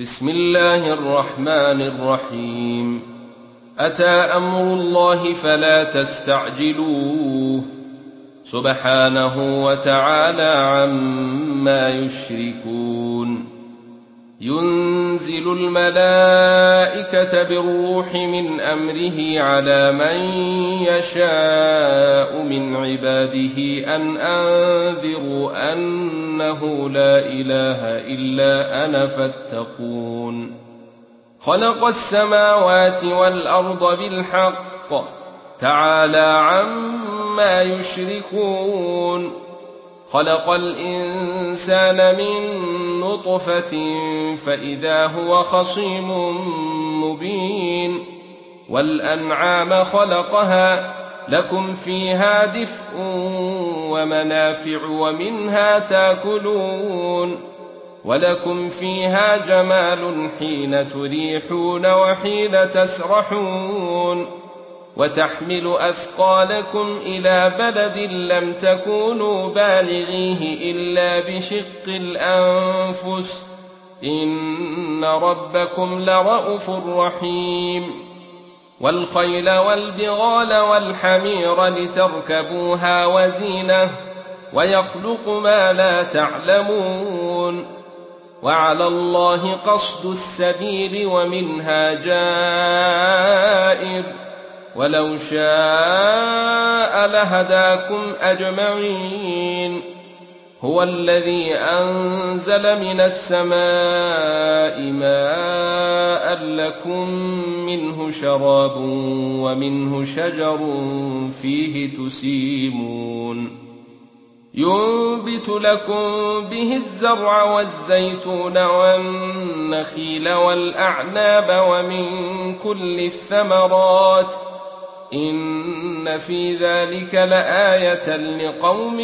بسم الله الرحمن الرحيم. أتى أمر الله فلا تستعجلوه سبحانه وتعالى عما يشركون. ينزل الملائكة بالروح من أمره على من يشاء من عباده أن أنذروا أنه لا إله إلا أنا فاتقون. خلق السماوات والأرض بالحق تعالى عما يشركون. خلق الإنسان من نطفة فإذا هو خصيم مبين. والأنعام خلقها لكم فيها دفء ومنافع ومنها تاكلون. ولكم فيها جمال حين تريحون وحين تسرحون. وتحمل أثقالكم إلى بلد لم تكونوا بالغيه إلا بشق الأنفس إن ربكم لرءوف رحيم. والخيل والبغال والحمير لتركبوها وزينة ويخلق ما لا تعلمون. وعلى الله قصد السبيل ومنها جائر ولو شاء لهداكم أجمعين. هو الذي أنزل من السماء ماء لكم منه شراب ومنه شجر فيه تسيمون. ينبت لكم به الزرع والزيتون والنخيل والأعناب ومن كل الثمرات إن في ذلك لآية لقوم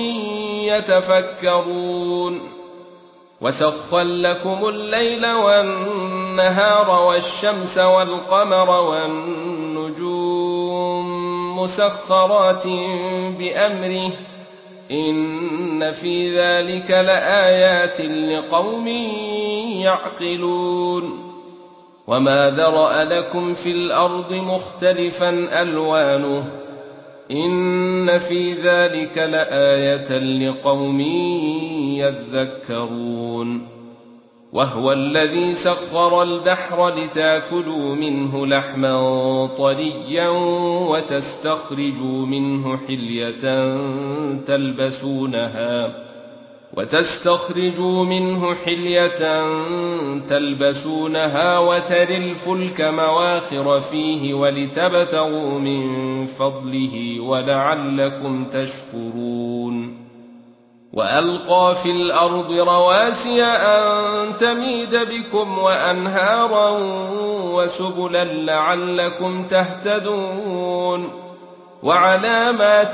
يتفكرون. وسخر لكم الليل والنهار والشمس والقمر والنجوم مسخرات بأمره إن في ذلك لآيات لقوم يعقلون. وما ذرأ لكم في الأرض مختلفا ألوانه إن في ذلك لآية لقوم يذكرون. وهو الذي سخر البحر لتاكلوا منه لحما طريا وتستخرجوا منه حلية تلبسونها وترى الفلك مواخر فيه ولتبتغوا من فضله ولعلكم تشكرون. وألقى في الأرض رواسي أن تميد بكم وأنهارا وسبلا لعلكم تهتدون. وعلامات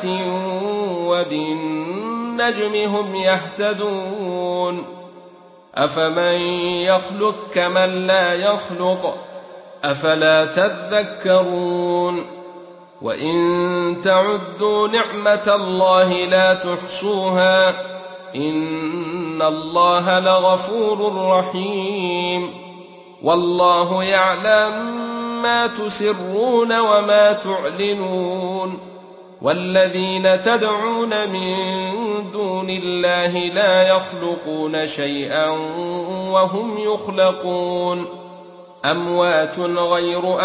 وبالنجم هم يهتدون. أفمن يخلق كمن لا يخلق أفلا تذكرون. وإن تعدوا نعمة الله لا تحصوها إن الله لغفور رحيم. والله يعلم ما تسرون وما تعلنون. والذين تدعون من دون الله لا يخلقون شيئا وهم يخلقون. أموات غير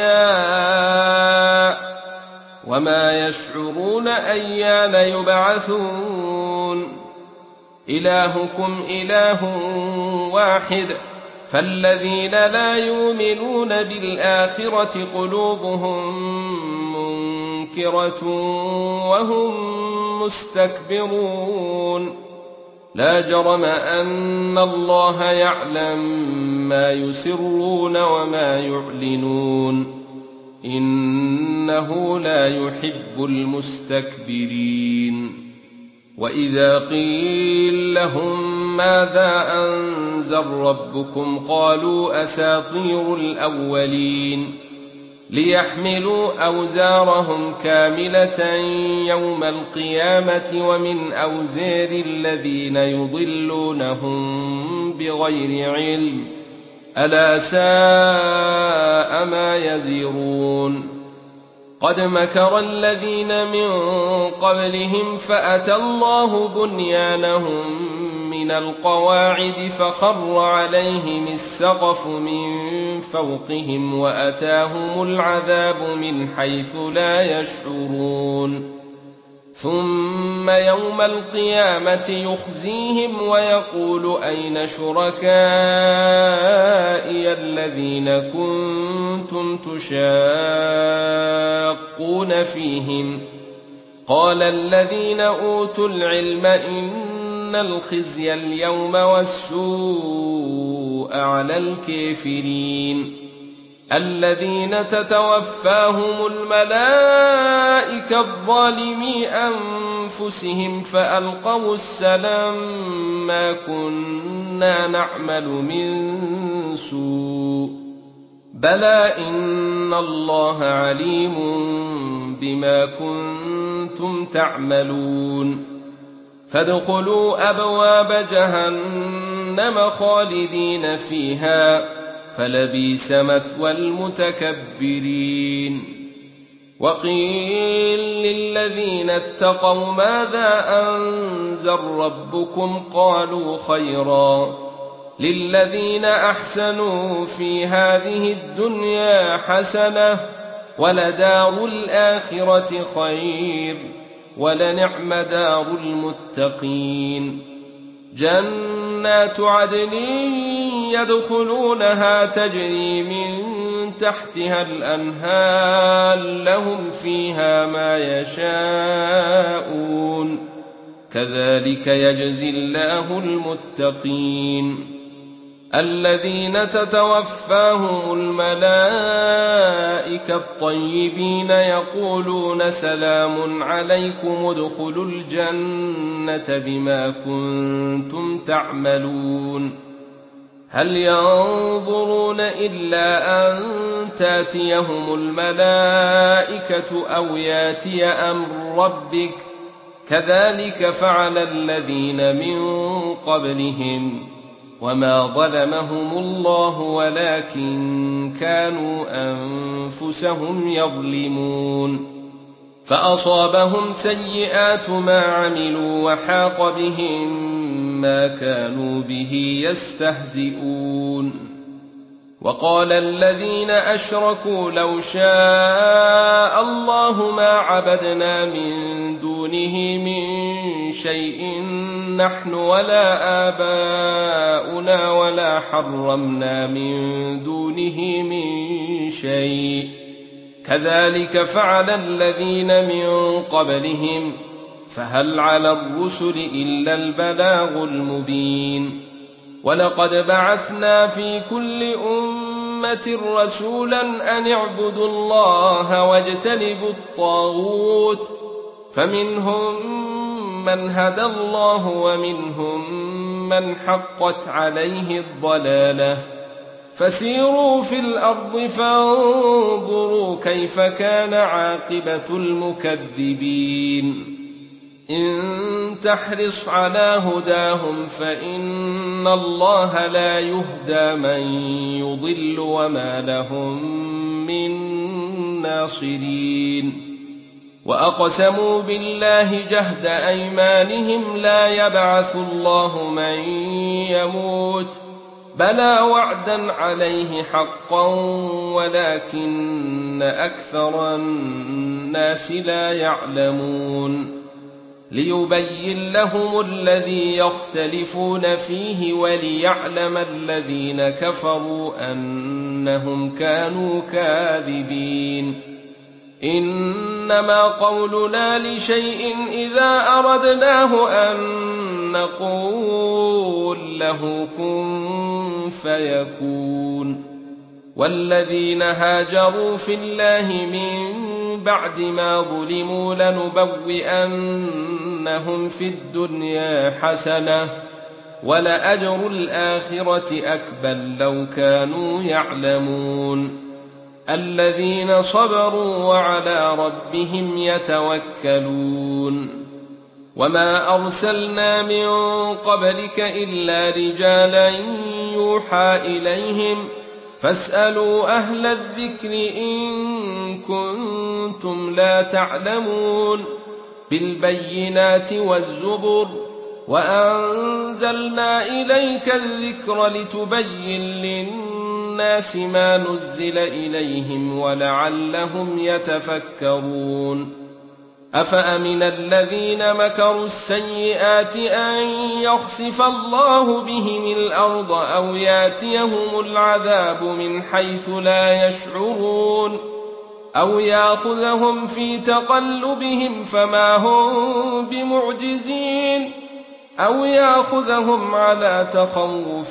أحياء وما يشعرون أيان يبعثون. إلهكم إله واحد فالذين لا يؤمنون بالآخرة قلوبهم منكرة وهم مستكبرون. لا جرم أن الله يعلم ما يسرون وما يعلنون إنه لا يحب المستكبرين. وإذا قيل لهم ماذا أنزل ربكم قالوا أساطير الأولين. ليحملوا أوزارهم كاملة يوم القيامة ومن أوزار الذين يضلونهم بغير علم ألا ساء ما يزرون قد مكر الذين من قبلهم فأتى الله بنيانهم من القواعد فخر عليهم السقف من فوقهم وأتاهم العذاب من حيث لا يشعرون ثم يوم القيامة يخزيهم ويقول أين شركائي الذين كنتم تشاقون فيهم قال الذين أوتوا العلم إن الخزي اليوم والسوء على الكافرين الذين تتوفاهم الملائكة الظالمي أنفسهم فألقوا السلام ما كنا نعمل من سوء بلى إن الله عليم بما كنتم تعملون فادخلوا أبواب جهنم خالدين فيها فلبئس مثوى المتكبرين وقيل للذين اتقوا ماذا أنزل ربكم قالوا خيرا للذين أحسنوا في هذه الدنيا حسنة ولدار الآخرة خير ولنعم دار المتقين جنات عدن يدخلونها تجري من تحتها الأنهار لهم فيها ما يشاءون كذلك يجزي الله المتقين الذين تتوفاهم الملائكة الطيبين يقولون سلام عليكم ادخلوا الجنة بما كنتم تعملون هل ينظرون إلا أن تاتيهم الملائكة أو ياتي أمر ربك كذلك فعل الذين من قبلهم وما ظلمهم الله ولكن كانوا أنفسهم يظلمون فأصابهم سيئات ما عملوا وحاق بهم ما كانوا به يستهزئون وقال الذين أشركوا لو شاء الله ما عبدنا من دونه من شيء نحن ولا آباؤنا ولا حرمنا من دونه من شيء كذلك فعل الذين من قبلهم فهل على الرسل إلا البلاغ المبين ولقد بعثنا في كل أمة رسولا أن اعبدوا الله واجتنبوا الطاغوت فمنهم من هدى الله ومنهم من حقت عليه الضلالة فسيروا في الأرض فانظروا كيف كان عاقبة المكذبين إن تحرص على هداهم فإن الله لا يهدى من يضل وما لهم من ناصرين وأقسموا بالله جهد أيمانهم لا يبعث الله من يموت بلى وعدا عليه حقا ولكن أكثر الناس لا يعلمون ليبين لهم الذي يختلفون فيه وليعلم الذين كفروا أنهم كانوا كاذبين إنما قولنا لشيء إذا أردناه أن نقول له كن فيكون والذين هاجروا في الله من بعد ما ظلموا لنبوئنهم في الدنيا حسنة ولأجر الآخرة أكبر لو كانوا يعلمون الذين صبروا وعلى ربهم يتوكلون وما أرسلنا من قبلك إلا رجالا يوحى إليهم فاسألوا أهل الذكر إن كنتم لا تعلمون بالبينات والزبر وأنزلنا إليك الذكر لتبين للناس ما نزل إليهم ولعلهم يتفكرون أفأمن الذين مكروا السيئات أن يخسف الله بهم الأرض أو ياتيهم العذاب من حيث لا يشعرون أو يأخذهم في تقلبهم فما هم بمعجزين أو يأخذهم على تخوف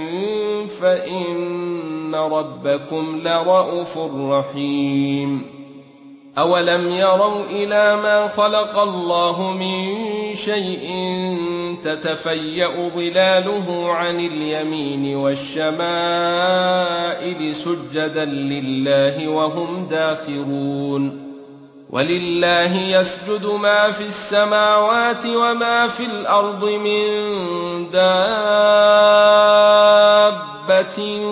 فإن ربكم لرءوف رحيم أولم يروا إلى ما خلق الله من شيء تتفيأ ظلاله عن اليمين والشمائل سجدا لله وهم داخرون ولله يسجد ما في السماوات وما في الأرض من دابة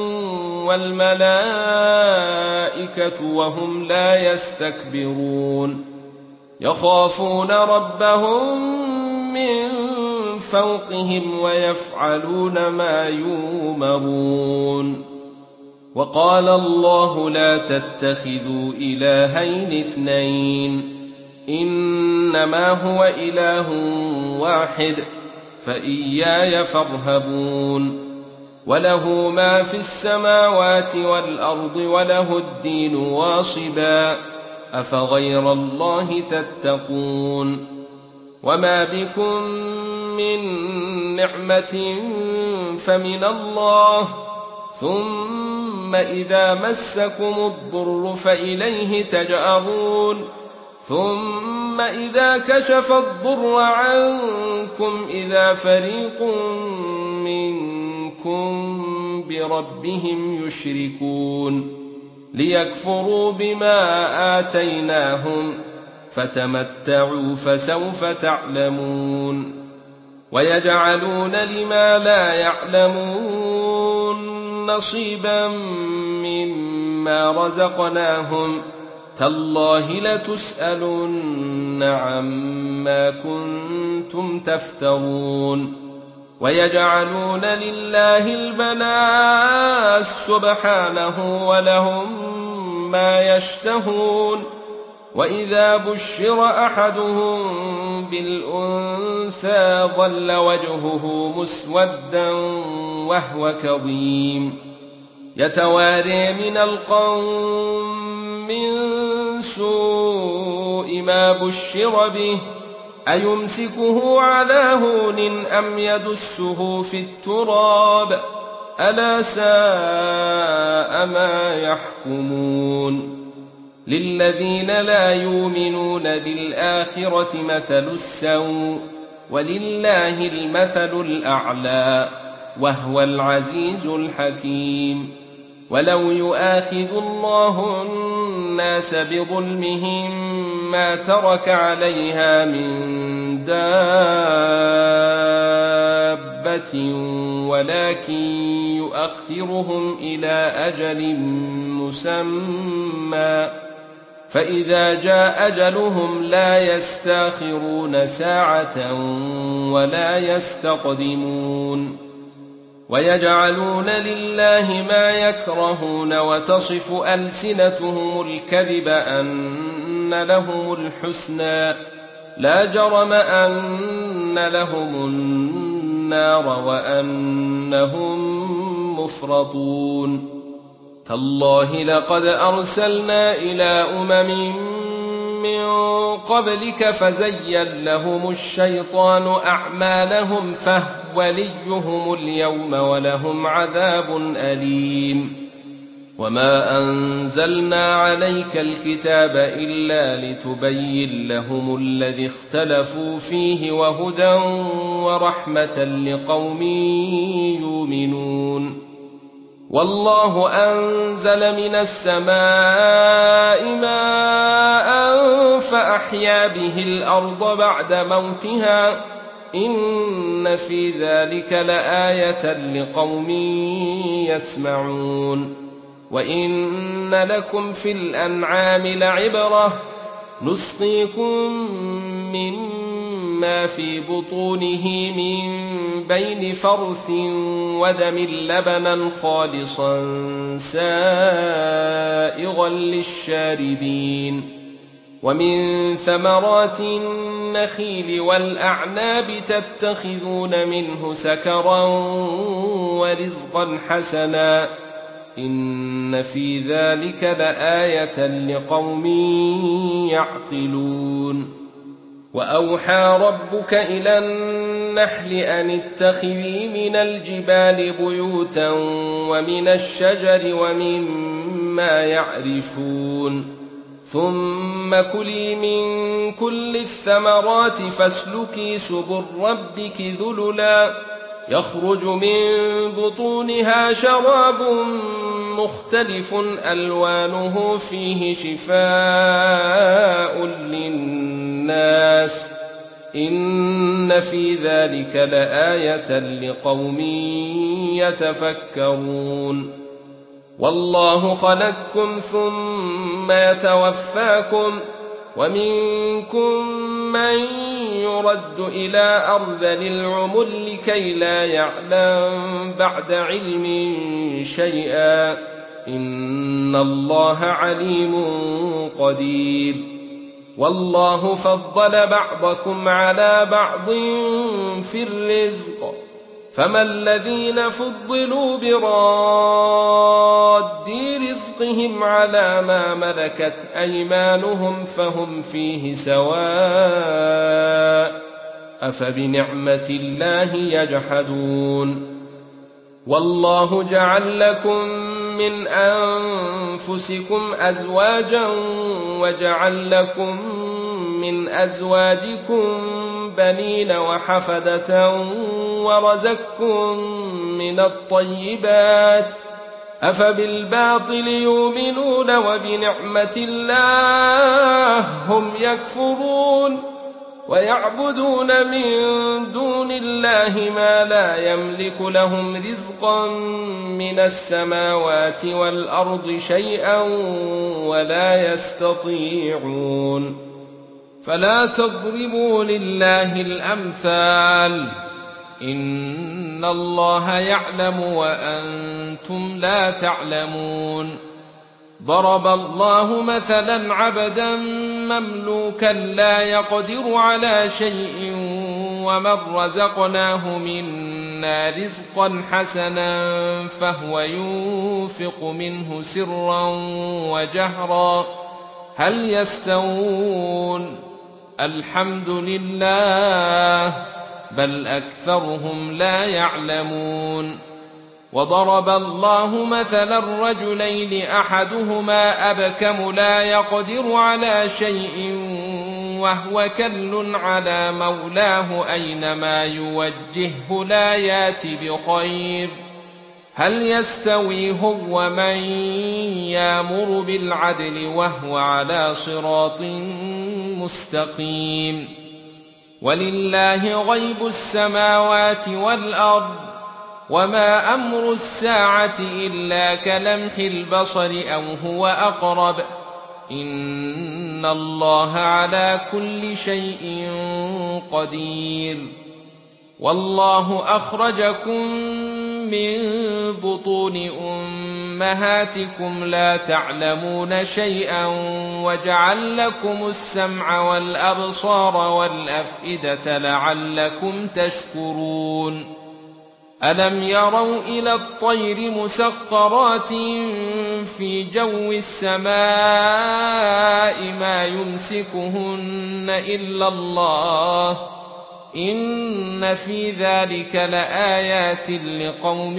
والملائكة وهم لا يستكبرون يخافون ربهم من فوقهم ويفعلون ما يؤمرون وقال الله لا تتخذوا إلهين اثنين إنما هو إله واحد فإياي فارهبون وله ما في السماوات والأرض وله الدين واصبا أفغير الله تتقون وما بكم من نعمة فمن الله ثم إذا مسكم الضر فإليه تجأرون ثم إذا كشف الضر عنكم إذا فريق منكم بربهم يشركون ليكفروا بما آتيناهم فتمتعوا فسوف تعلمون ويجعلون لما لا يعلمون نصيبا مما رزقناهم تالله لتسألن عما كنتم تفترون ويجعلون لله البنات سبحانه ولهم ما يشتهون وإذا بشر أحدهم بالأنثى ظل وجهه مسودا وهو كظيم يتواري من القوم من سوء ما بشر به أيمسكه على هون أم يدسه في التراب ألا ساء ما يحكمون للذين لا يؤمنون بالآخرة مثل السوء ولله المثل الأعلى وهو العزيز الحكيم ولو يؤاخذ الله الناس بظلمهم ما ترك عليها من دابة ولكن يؤخرهم إلى أجل مسمى فإذا جاء أجلهم لا يستأخرون ساعة ولا يستقدمون ويجعلون لله ما يكرهون وتصف ألسنتهم الكذب أن لهم الحسنى لا جرم أن لهم النار وأنهم مفرطون تالله لقد أرسلنا إلى أمم من قبلك فزين لهم الشيطان أعمالهم فهو وليهم اليوم ولهم عذاب أليم وما أنزلنا عليك الكتاب إلا لتبين لهم الذي اختلفوا فيه وهدى ورحمة لقوم يؤمنون والله أنزل من السماء ماء فأحيا به الأرض بعد موتها إن في ذلك لآية لقوم يسمعون وإن لكم في الأنعام لعبرة نسقيكم مما في بطونه من بين فرث ودم لبنا خالصا سائغا للشاربين ومن ثمرات النخيل والأعناب تتخذون منه سكرا ورزقا حسنا إن في ذلك لآية لقوم يعقلون وأوحى ربك إلى النحل أن اتخذي من الجبال بيوتا ومن الشجر ومما يعرشون ثم كلي من كل الثمرات فاسلكي سبل ربك ذللا يخرج من بطونها شراب مختلف ألوانه فيه شفاء للناس إن في ذلك لآية لقوم يتفكرون والله خلقكم ثم يتوفاكم ومنكم من يرد إلى أرذل العمر لكي لا يعلم بعد علم شيئا إن الله عليم قدير والله فضل بعضكم على بعض في الرزق فما الذين فضلوا براد رزقهم على ما ملكت أيمانهم فهم فيه سواء أفبنعمة الله يجحدون والله جعل لكم من أنفسكم أزواجا وجعل لكم من أزواجكم بنين وحفدة ورزقكم من الطيبات أفبالباطل يؤمنون وبنعمة الله هم يكفرون ويعبدون من دون الله ما لا يملك لهم رزقا من السماوات والأرض شيئا ولا يستطيعون فلا تضربوا لله الأمثال إن الله يعلم وأنتم لا تعلمون ضرب الله مثلا عبدا مملوكا لا يقدر على شيء ومن رزقناه منا رزقا حسنا فهو ينفق منه سرا وجهرا هل يستوون الحمد لله بل أكثرهم لا يعلمون وضرب الله مثلا الرجلين أحدهما أبكم لا يقدر على شيء وهو كل على مولاه أينما يوجهه لا يات بخير هل يستوي هو من يأمر بالعدل وهو على صراط مستقيم ولله غيب السماوات والأرض وما أمر الساعة إلا كلمح البصر أو هو أقرب إن الله على كل شيء قدير والله أخرجكم من بطون أمهاتكم لا تعلمون شيئا وجعل لكم السمع والأبصار والأفئدة لعلكم تشكرون ألم يروا إلى الطير مسخرات في جو السماء ما يمسكهن إلا الله إن في ذلك لآيات لقوم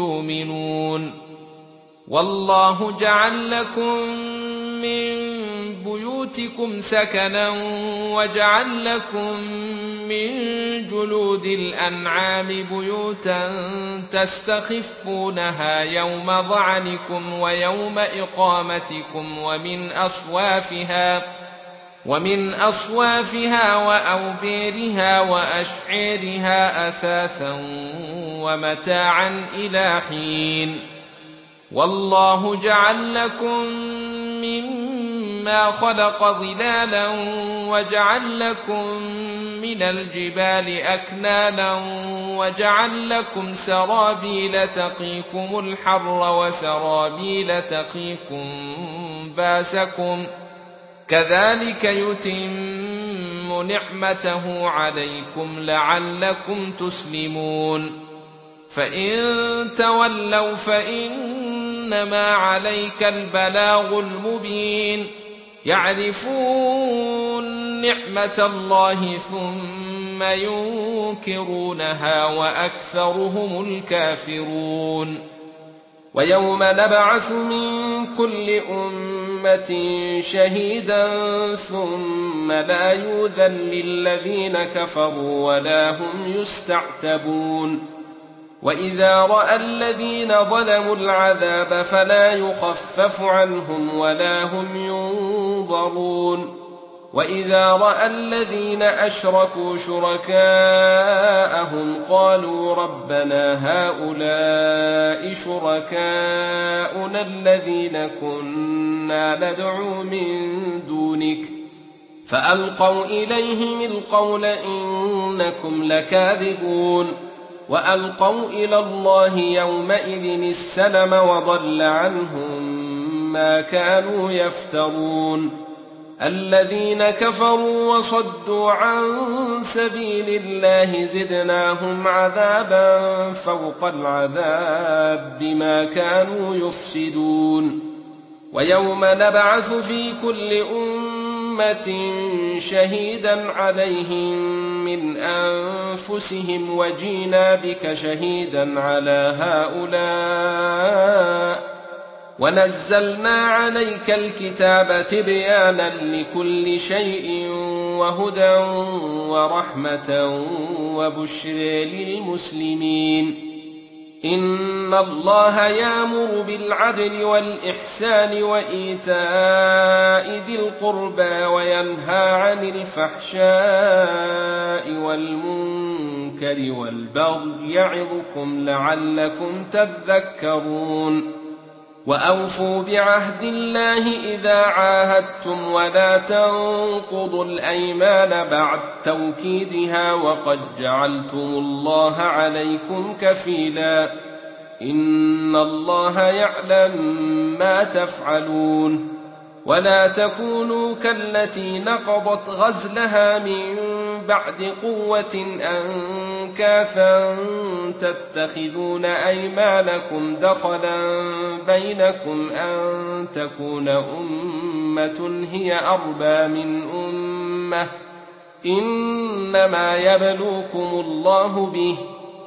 يؤمنون والله جعل لكم من بيوتكم سكنا وجعل لكم من جلود الأنعام بيوتا تستخفونها يوم ظعنكم ويوم إقامتكم ومن أصوافها وأوبيرها وأشعيرها أثاثا ومتاعا إلى حين. والله جعل لكم مما خلق ظلالا وجعل لكم من الجبال أكنانا وجعل لكم سرابيل تقيكم الحر وسرابيل تقيكم باسكم كذلك يتم نعمته عليكم لعلكم تسلمون. فإن تولوا فإنما عليك البلاغ المبين. يعرفون نعمة الله ثم ينكرونها وأكثرهم الكافرون. ويوم نبعث من كل أمة شهيدا ثم لا يؤذن للذين كفروا ولا هم يستعتبون. وإذا رأى الذين ظلموا العذاب فلا يخفف عنهم ولا هم ينظرون. وإذا رأى الذين أشركوا شركاءهم قالوا ربنا هؤلاء شركاؤنا الذين كنا ندعو من دونك فألقوا إليهم القول إنكم لكاذبون. وألقوا إلى الله يومئذ السلم وضل عنهم ما كانوا يفترون. الذين كفروا وصدوا عن سبيل الله زدناهم عذابا فوق العذاب بما كانوا يفسدون. ويوم نبعث في كل أمة شهيدا عليهم من أنفسهم وجينا بك شهيدا على هؤلاء ونزلنا عليك الكتاب تبيانا لكل شيء وهدى ورحمة وبشرى للمسلمين. إن الله يأمر بالعدل والإحسان وإيتاء ذي القربى وينهى عن الفحشاء والمنكر والبغي يعظكم لعلكم تذكرون. وأوفوا بعهد الله إذا عاهدتم ولا تنقضوا الأيمان بعد توكيدها وقد جعلتم الله عليكم كفيلا إن الله يعلم ما تفعلون. ولا تكونوا كالتي نقضت غزلها من بعد قوة أنكاثا تتخذون أيمانكم دخلا بينكم أن تكون أمة هي أربى من أمة إنما يبلوكم الله به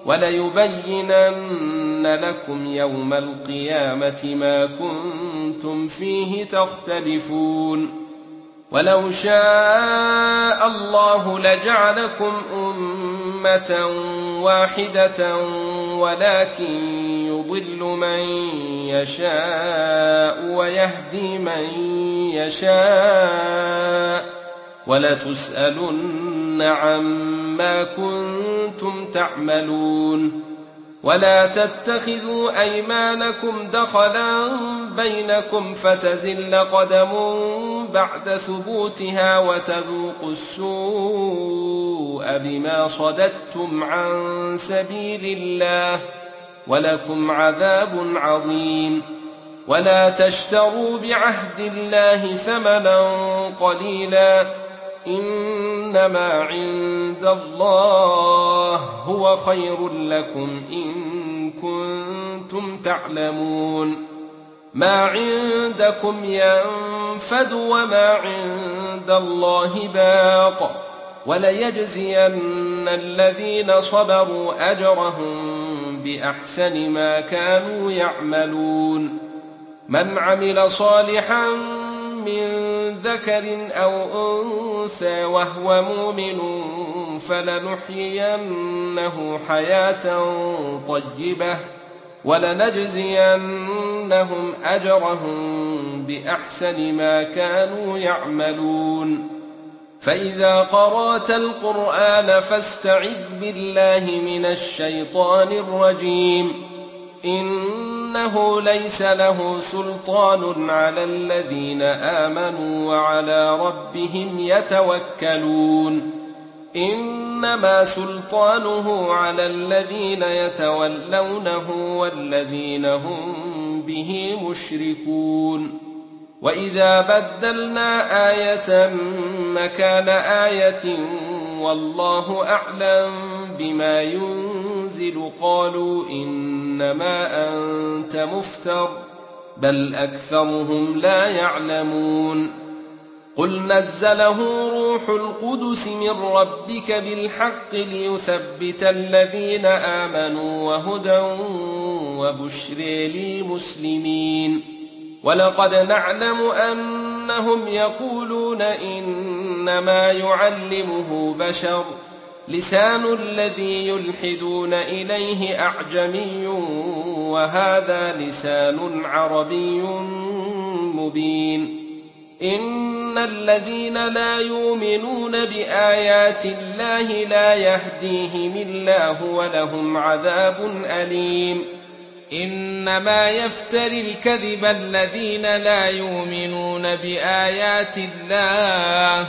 وليبينن لكم يوم القيامة ما كنتم فيه تختلفون. ولو شاء الله لجعلكم أمة واحدة ولكن يضل من يشاء ويهدي من يشاء ولتسألن عما كنتم تعملون. ولا تتخذوا أيمانكم دخلا بينكم فتزل قدم بعد ثبوتها وتذوقوا السوء بما صددتم عن سبيل الله ولكم عذاب عظيم. ولا تشتروا بعهد الله ثمنا قليلا إنما عند الله هو خير لكم إن كنتم تعلمون. ما عندكم ينفد وما عند الله باق وليجزين الذين صبروا أجرهم بأحسن ما كانوا يعملون. من عمل صالحا من ذكر أو أنثى وهو مؤمن فلنحيينه حياة طيبة ولنجزينهم أجرهم بأحسن ما كانوا يعملون. فإذا قرأت القرآن فاستعذ بالله من الشيطان الرجيم إنه ليس له سلطان على الذين آمنوا وعلى ربهم يتوكلون. إنما سلطانه على الذين يتولونه والذين هم به مشركون. وإذا بدلنا آية مكان آية والله أعلم بما ينزل قالوا إنما أنت مفتر بل أكثرهم لا يعلمون. قل نزله روح القدس من ربك بالحق ليثبت الذين آمنوا وهدى وبشر للمسلمين. ولقد نعلم أنهم يقولون إنما يعلمه بشر لسان الذي يلحدون إليه أعجمي وهذا لسان عربي مبين. إن الذين لا يؤمنون بآيات الله لا يهديهم الله ولهم عذاب أليم. إنما يفتري الكذب الذين لا يؤمنون بآيات الله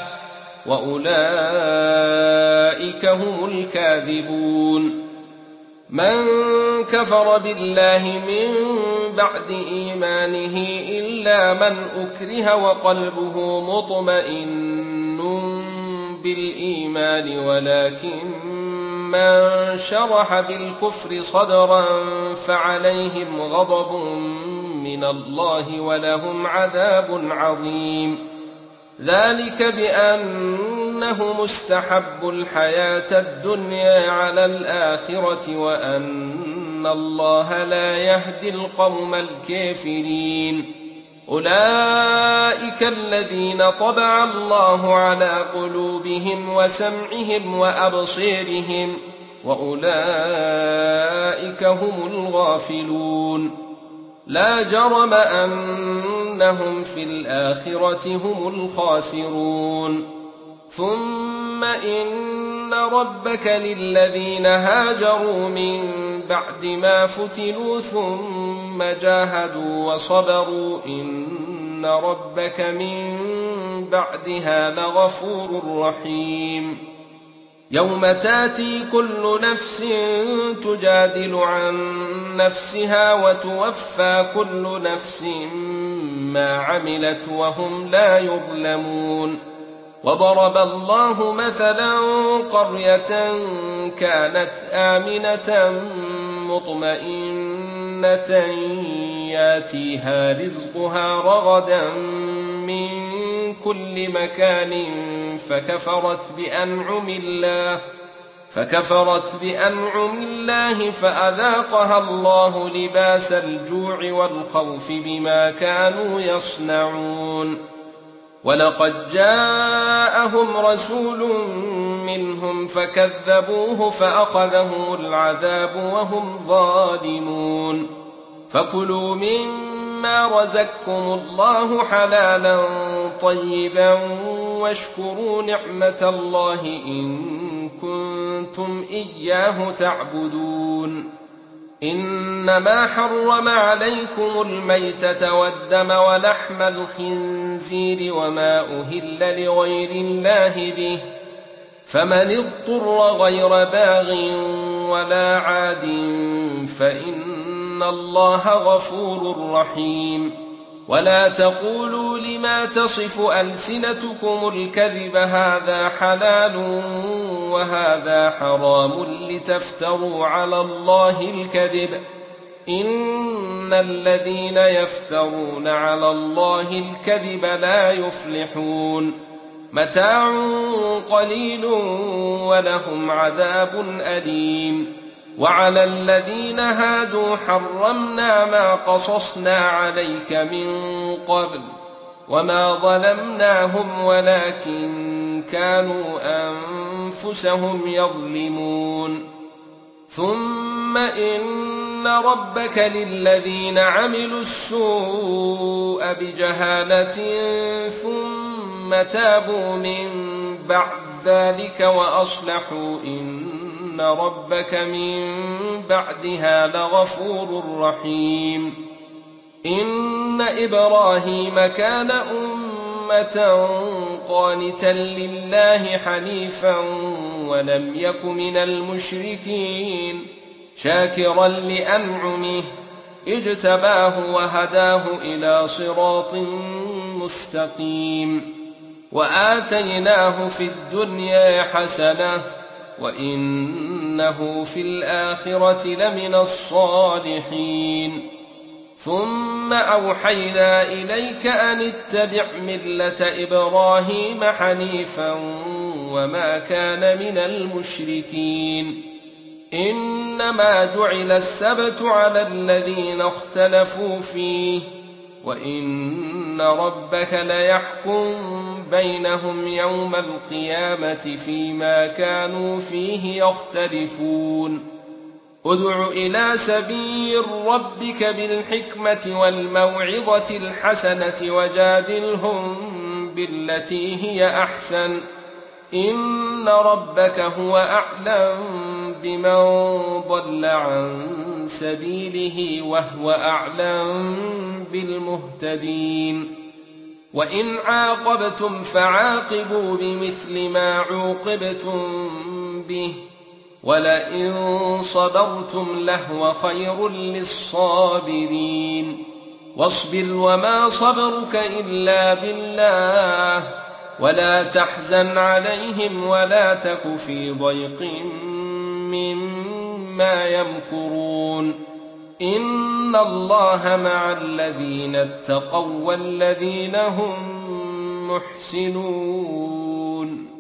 وأولئك هم الكاذبون. من كفر بالله من بعد إيمانه إلا من أكره وقلبه مطمئن بالإيمان ولكن من شرح بالكفر صدرا فعليهم غضب من الله ولهم عذاب عظيم. ذلك بأنه مستحب الحياة الدنيا على الآخرة وأن الله لا يهدي القوم الكافرين. أولئك الذين طبع الله على قلوبهم وسمعهم وأبصيرهم وأولئك هم الغافلون. لا جرم أنهم في الآخرة هم الخاسرون. ثم إن ربك للذين هاجروا من بعد ما فتنوا ثم جاهدوا وصبروا إن ربك من بعدها لغفور رحيم. يوم تاتي كل نفس تجادل عن نفسها وتوفى كل نفس ما عملت وهم لا يظلمون. وضرب الله مثلا قرية كانت آمنة مطمئنة ياتيها رزقها رغدا من كل مكان فكفرت بأنعم الله فأذاقها الله لباس الجوع والخوف بما كانوا يصنعون. ولقد جاءهم رسول منهم فكذبوه فأخذهم العذاب وهم ظالمون. فكلوا مما رزقكم الله حلالا طيبا واشكروا نعمة الله إن كنتم إياه تعبدون. إنما حرم عليكم الميتة والدم ولحم الخنزير وما أهل لغير الله به فمن اضطر غير باغ ولا عاد فإن الله غفور رحيم. ولا تقولوا لما تصف ألسنتكم الكذب هذا حلال وهذا حرام لتفتروا على الله الكذب إن الذين يفترون على الله الكذب لا يفلحون. متاع قليل ولهم عذاب أليم. وعلى الذين هادوا حرمنا ما قصصنا عليك من قبل وما ظلمناهم ولكن كانوا أنفسهم يظلمون ثم إن ربك للذين عملوا السوء بجهالة ثم تابوا من بعد ذلك وأصلحوا إن ربك من بعدها لغفور رحيم إن إبراهيم كان أمة قانتا لله حنيفا ولم يك من المشركين شاكرا لأنعمه اجتباه وهداه إلى صراط مستقيم وآتيناه في الدنيا حسنة وإنه في الآخرة لمن الصالحين ثم أوحينا إليك أن اتبع ملة إبراهيم حنيفا وما كان من المشركين إنما جعل السبت على الذين اختلفوا فيه وإن ربك ليحكم بينهم يوم القيامة فيما كانوا فيه يختلفون ادع إلى سبيل ربك بالحكمة والموعظة الحسنة وجادلهم بالتي هي أحسن إن ربك هو أعلم بمن ضل عن سبيله وهو أعلم بالمهتدين وإن عاقبتم فعاقبوا بمثل ما عوقبتم به ولئن صبرتم لهو خير للصابرين واصبر وما صبرك إلا بالله ولا تحزن عليهم ولا تك في ضيق مما يمكرون إن الله مع الذين اتقوا والذين هم محسنون